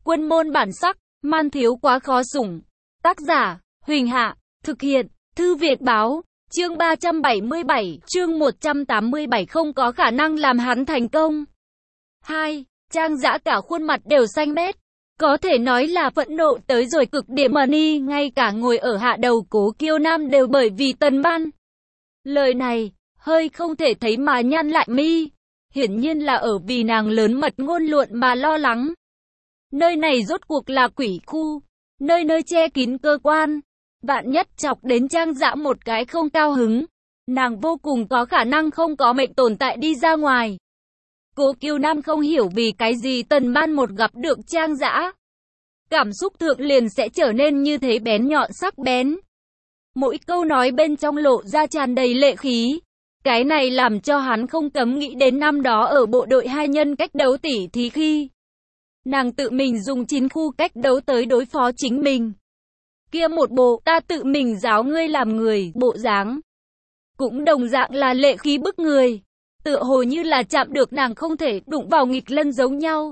Quân môn bản sắc, man thiếu quá khó sủng. Tác giả, Huỳnh Hạ, thực hiện, Thư Việt Báo, chương 377, chương 187 không có khả năng làm hắn thành công. 2. Trang Dã cả khuôn mặt đều xanh mét. Có thể nói là phẫn nộ tới rồi cực điểm mà ni, ngay cả ngồi ở hạ đầu Cố Kiêu Nam đều bởi vì Tần Ban. Lời này, hơi không thể thấy mà nhăn lại mi. Hiển nhiên là ở vì nàng lớn mật ngôn luận mà lo lắng. Nơi này rốt cuộc là quỷ khu, nơi nơi che kín cơ quan. Vạn nhất chọc đến Trang Dã một cái không cao hứng, nàng vô cùng có khả năng không có mệnh tồn tại đi ra ngoài. Cố Kiêu Nam không hiểu vì cái gì Tần Ban một gặp được Trang Dã, cảm xúc thượng liền sẽ trở nên như thế bén nhọn sắc bén. Mỗi câu nói bên trong lộ ra tràn đầy lệ khí. Cái này làm cho hắn không cấm nghĩ đến năm đó ở bộ đội hai nhân cách đấu tỉ thí khi nàng tự mình dùng 9 khu cách đấu tới đối phó chính mình. Kia một bộ ta tự mình giáo ngươi làm người bộ dáng, cũng đồng dạng là lệ khí bức người, tựa hồ như là chạm được nàng không thể đụng vào nghịch lân giống nhau.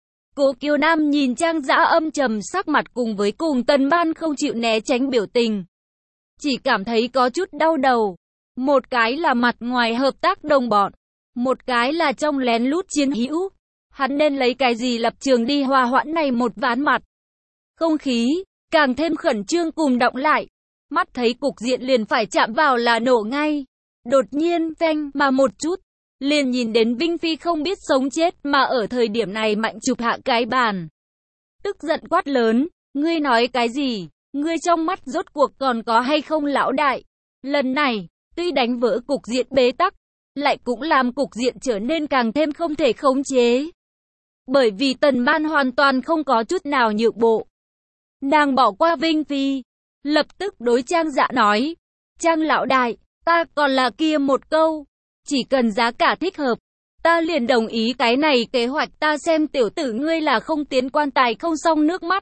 Cố Kiêu Nam nhìn Trang Dã âm trầm sắc mặt cùng với Tần Ban không chịu né tránh biểu tình, chỉ cảm thấy có chút đau đầu. Một cái là mặt ngoài hợp tác đồng bọn, một cái là trong lén lút chiến hữu. Hắn nên lấy cái gì lập trường đi hòa hoãn này một ván mặt? Không khí càng thêm khẩn trương cùng động lại. Mắt thấy cục diện liền phải chạm vào là nổ ngay. Đột nhiên phanh mà một chút, liền nhìn đến Vinh Phi không biết sống chết mà ở thời điểm này mạnh chụp hạ cái bàn. Tức giận quát lớn, ngươi nói cái gì? Ngươi trong mắt rốt cuộc còn có hay không lão đại? Lần này, tuy đánh vỡ cục diện bế tắc, lại cũng làm cục diện trở nên càng thêm không thể khống chế. Bởi vì Tần Ban hoàn toàn không có chút nào nhượng bộ. Nàng bỏ qua Vinh Phi, lập tức đối Trang Dã nói, Trang lão đại, ta còn là kia một câu, chỉ cần giá cả thích hợp, ta liền đồng ý cái này kế hoạch. Ta xem tiểu tử ngươi là không tiến quan tài không xong nước mắt.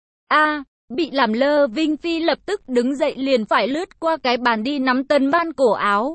Bị làm lơ, Vinh Phi lập tức đứng dậy liền phải lướt qua cái bàn đi nắm Tần Ban cổ áo.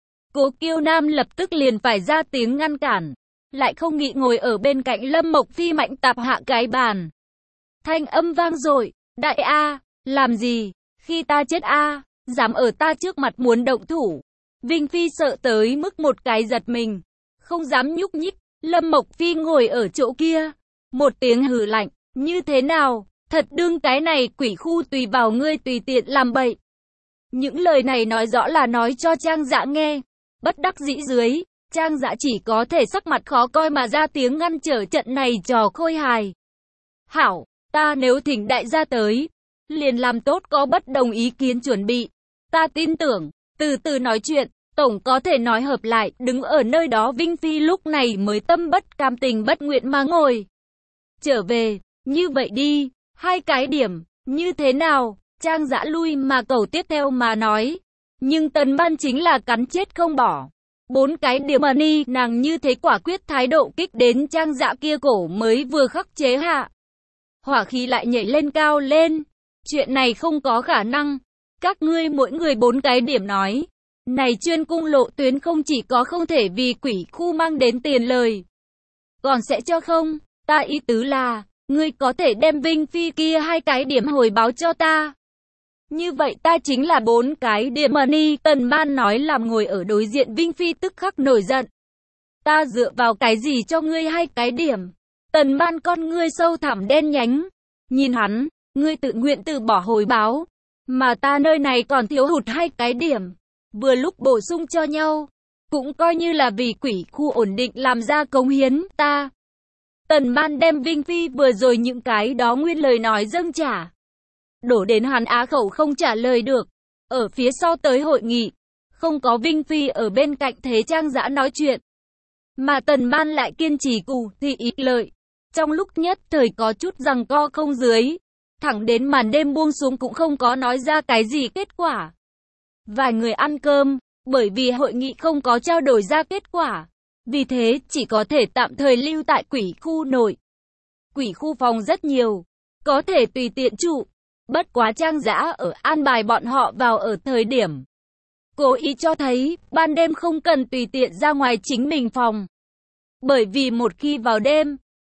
Cố Kiêu Nam lập tức liền phải ra tiếng ngăn cản, lại không nghĩ ngồi ở bên cạnh Lâm Mộc Phi mạnh tạp hạ cái bàn. Thanh âm vang dội, đại A, làm gì, khi ta chết A, dám ở ta trước mặt muốn động thủ. Vinh Phi sợ tới mức một cái giật mình, không dám nhúc nhích. Lâm Mộc Phi ngồi ở chỗ kia, một tiếng hừ lạnh, như thế nào, thật đương cái này quỷ khu tùy vào ngươi tùy tiện làm bậy. Những lời này nói rõ là nói cho Trang Dã nghe. Bất đắc dĩ dưới, Trang Dã chỉ có thể sắc mặt khó coi mà ra tiếng ngăn trở trận này trò khôi hài. Hảo, ta nếu thỉnh đại gia tới, liền làm tốt có bất đồng ý kiến chuẩn bị. Ta tin tưởng, từ từ nói chuyện, tổng có thể nói hợp lại. Đứng ở nơi đó Vinh Phi lúc này mới tâm bất cam tình bất nguyện mà ngồi. Trở về, như vậy đi, 2 cái điểm, như thế nào? Trang Dã lui mà cầu tiếp theo mà nói. Nhưng Tần Ban chính là cắn chết không bỏ. 4 cái điểm mà ni, nàng như thế quả quyết thái độ kích đến Trang Dã kia cổ mới vừa khắc chế hạ. Hỏa khí lại nhảy lên cao lên. Chuyện này không có khả năng. Các ngươi mỗi người 4 cái điểm nói. Này chuyên cung lộ tuyến không chỉ có không thể vì quỷ khu mang đến tiền lời, còn sẽ cho không. Ta ý tứ là, ngươi có thể đem Vinh Phi kia 2 cái điểm hồi báo cho ta. Như vậy ta chính là 4 cái điểm mà ni. Tần Ban nói làm ngồi ở đối diện Vinh Phi tức khắc nổi giận. Ta dựa vào cái gì cho ngươi 2 cái điểm? Tần Ban con ngươi sâu thẳm đen nhánh. Nhìn hắn, ngươi tự nguyện từ bỏ hồi báo, mà ta nơi này còn thiếu hụt 2 cái điểm. Vừa lúc bổ sung cho nhau, cũng coi như là vì quỷ khu ổn định làm ra cống hiến. Ta. Tần Ban đem Vinh Phi vừa rồi những cái đó nguyên lời nói dâng trả, đổ đến hắn á khẩu không trả lời được. Ở phía sau tới hội nghị, không có Vinh Phi ở bên cạnh thế Trang Dã nói chuyện, mà Tần Ban lại kiên trì cù thị ý lợi. Trong lúc nhất thời có chút giằng co không dưới, thẳng đến màn đêm buông xuống cũng không có nói ra cái gì kết quả. Vài người ăn cơm, bởi vì hội nghị không có trao đổi ra kết quả, vì thế chỉ có thể tạm thời lưu tại quỷ khu nội. Quỷ khu phòng rất nhiều, có thể tùy tiện trụ. Bất quá Trang Dã ở an bài bọn họ vào ở thời điểm cố ý cho thấy ban đêm không cần tùy tiện ra ngoài chính mình phòng. Bởi vì một khi vào đêm,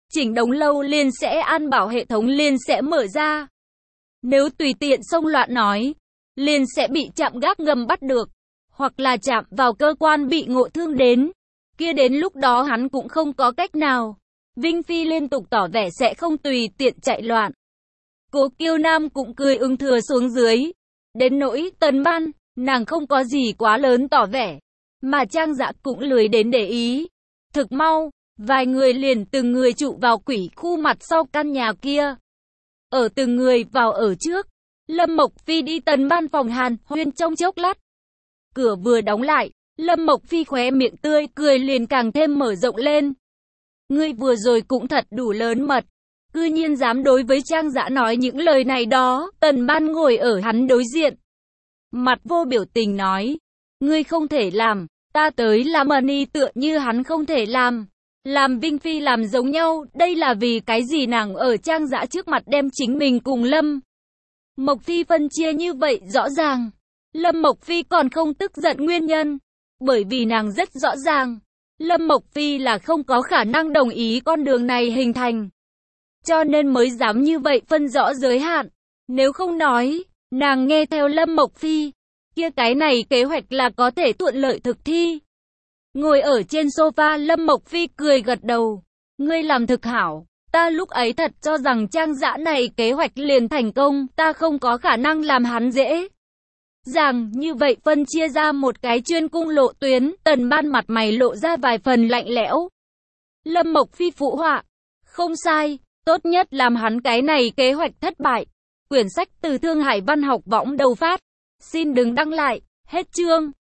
chỉnh đống lâu liền sẽ an bảo hệ thống liền sẽ mở ra. Nếu tùy tiện xông loạn nói, liền sẽ bị trạm gác ngầm bắt được, hoặc là chạm vào cơ quan bị ngộ thương đến. Kia đến lúc đó hắn cũng không có cách nào. Vinh Phi liên tục tỏ vẻ sẽ không tùy tiện chạy loạn. Cố Kiêu Nam cũng cười ưng thừa xuống dưới. Đến nỗi Tần Ban, nàng không có gì quá lớn tỏ vẻ, mà Trang Dã cũng lười đến để ý. Thực mau, vài người liền từng người trụ vào quỷ khu mặt sau căn nhà kia. Ở từng người vào ở trước, Lâm Mộc Phi đi Tần Ban phòng hàn huyên trong chốc lát. Cửa vừa đóng lại, Lâm Mộc Phi khóe miệng tươi cười liền càng thêm mở rộng lên. Ngươi vừa rồi cũng thật đủ lớn mật, cư nhiên dám đối với Trang Dã nói những lời này đó. Tần Ban ngồi ở hắn đối diện, mặt vô biểu tình nói, ngươi không thể làm, ta tới làm Money tựa như hắn không thể làm Vinh Phi làm giống nhau. Đây là vì cái gì nàng ở Trang Dã trước mặt đem chính mình cùng Lâm Mộc Phi phân chia như vậy rõ ràng. Lâm Mộc Phi còn không tức giận nguyên nhân, bởi vì nàng rất rõ ràng, Lâm Mộc Phi là không có khả năng đồng ý con đường này hình thành, cho nên mới dám như vậy phân rõ giới hạn. Nếu không nói, nàng nghe theo Lâm Mộc Phi, kia cái này kế hoạch là có thể thuận lợi thực thi. Ngồi ở trên sofa, Lâm Mộc Phi cười gật đầu. Ngươi làm thực hảo, ta lúc ấy thật cho rằng Trang Dã này kế hoạch liền thành công, ta không có khả năng làm hắn dễ dàng như vậy phân chia ra một cái chuyên cung lộ tuyến. Tần Ban mặt mày lộ ra vài phần lạnh lẽo. Lâm Mộc Phi phụ họa, không sai, tốt nhất làm hắn cái này kế hoạch thất bại. Quyển sách từ Thương Hải Văn Học Võng đầu phát. Xin đừng đăng lại, hết chương.